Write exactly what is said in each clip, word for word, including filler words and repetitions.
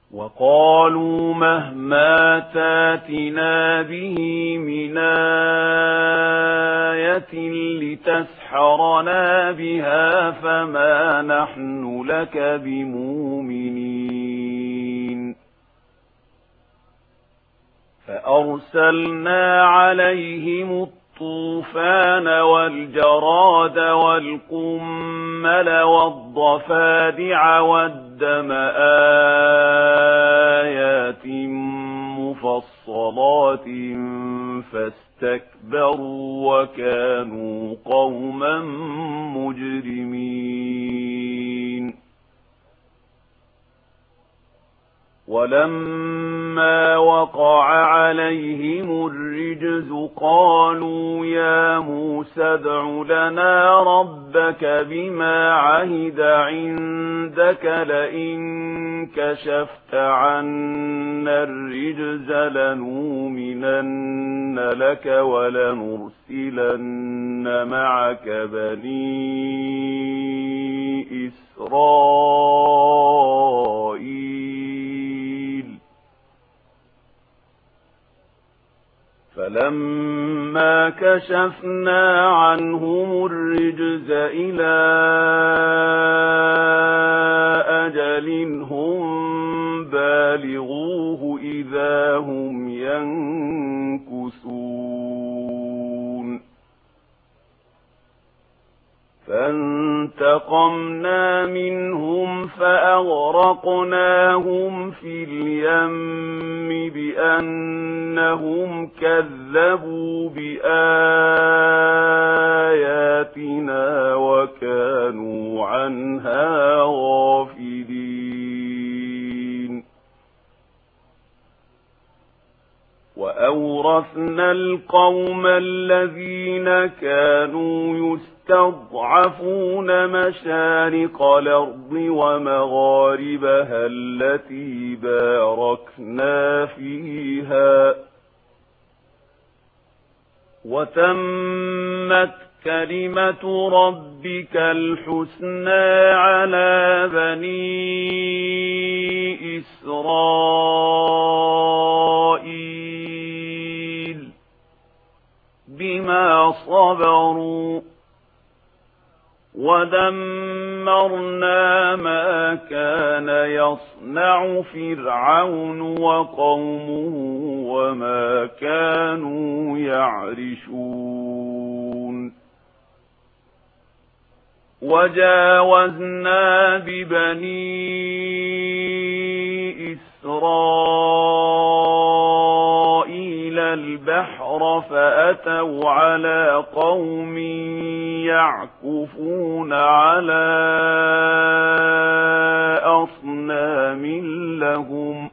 وقالوا مهما تاتنا به من آية لتسحرنا بها فما نحن لك بمؤمنين فأرسلنا عليهم الطوفان والجراد والقمل والضفادع والدم آيات مفصلات فاستكبروا وكانوا قوما مجرمين ولما وقع عليهم الرجز قالوا يا موسى ادع لنا ربك بما عهد عندك لئن كشفت عنا الرجز لنؤمنن لك ولنرسلن معك بني إسرائيل فلما كشفنا عنهم الرجز إلى أجل هم بالغوه إذا هم ينكثون فانتقمنا منهم فأغرقناهم في اليم بأنهم كذبوا بآياتنا وكانوا عنها غافلين وأورثنا القوم الذين كانوا يستضعفون يستضعفون مشارق الأرض ومغاربها التي باركنا فيها وتمت كلمة ربك الحسنى على بني إسرائيل بما صبروا ودمرنا ما كان يصنع فرعون وقومه وما كانوا يعرشون وجاوزنا ببني إسرائيل البحر فأتوا على قوم يعكفون على أصنام لهم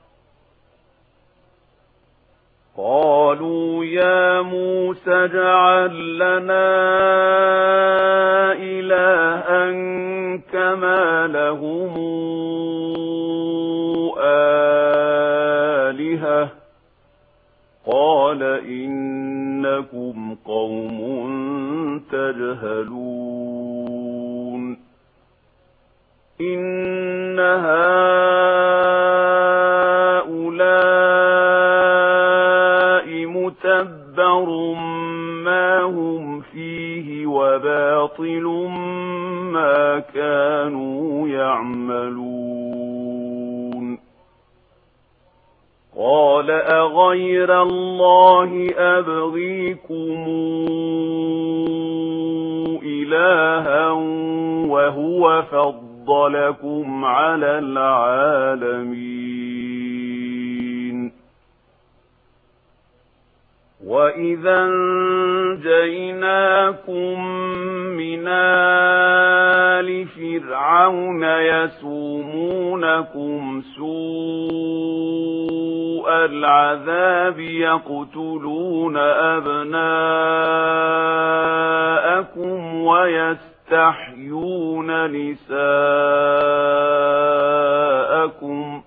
قالوا يا موسى اجعل لنا إلها كما لهم آلهة قال إنكم قوم تجهلون إن هؤلاء متبر ما هم فيه وباطل ما كانوا يعملون قال أغير الله أبغيكم إلها وهو فضلكم على العالمين وإذا أنجيناكم من آل فرعون يسومونكم سوء العذاب يقتلون أبناءكم ويستحيون نساءكم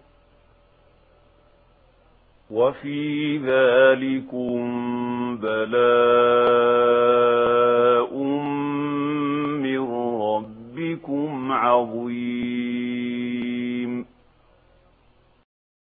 وفي ذلكم بلاء من ربكم عظيم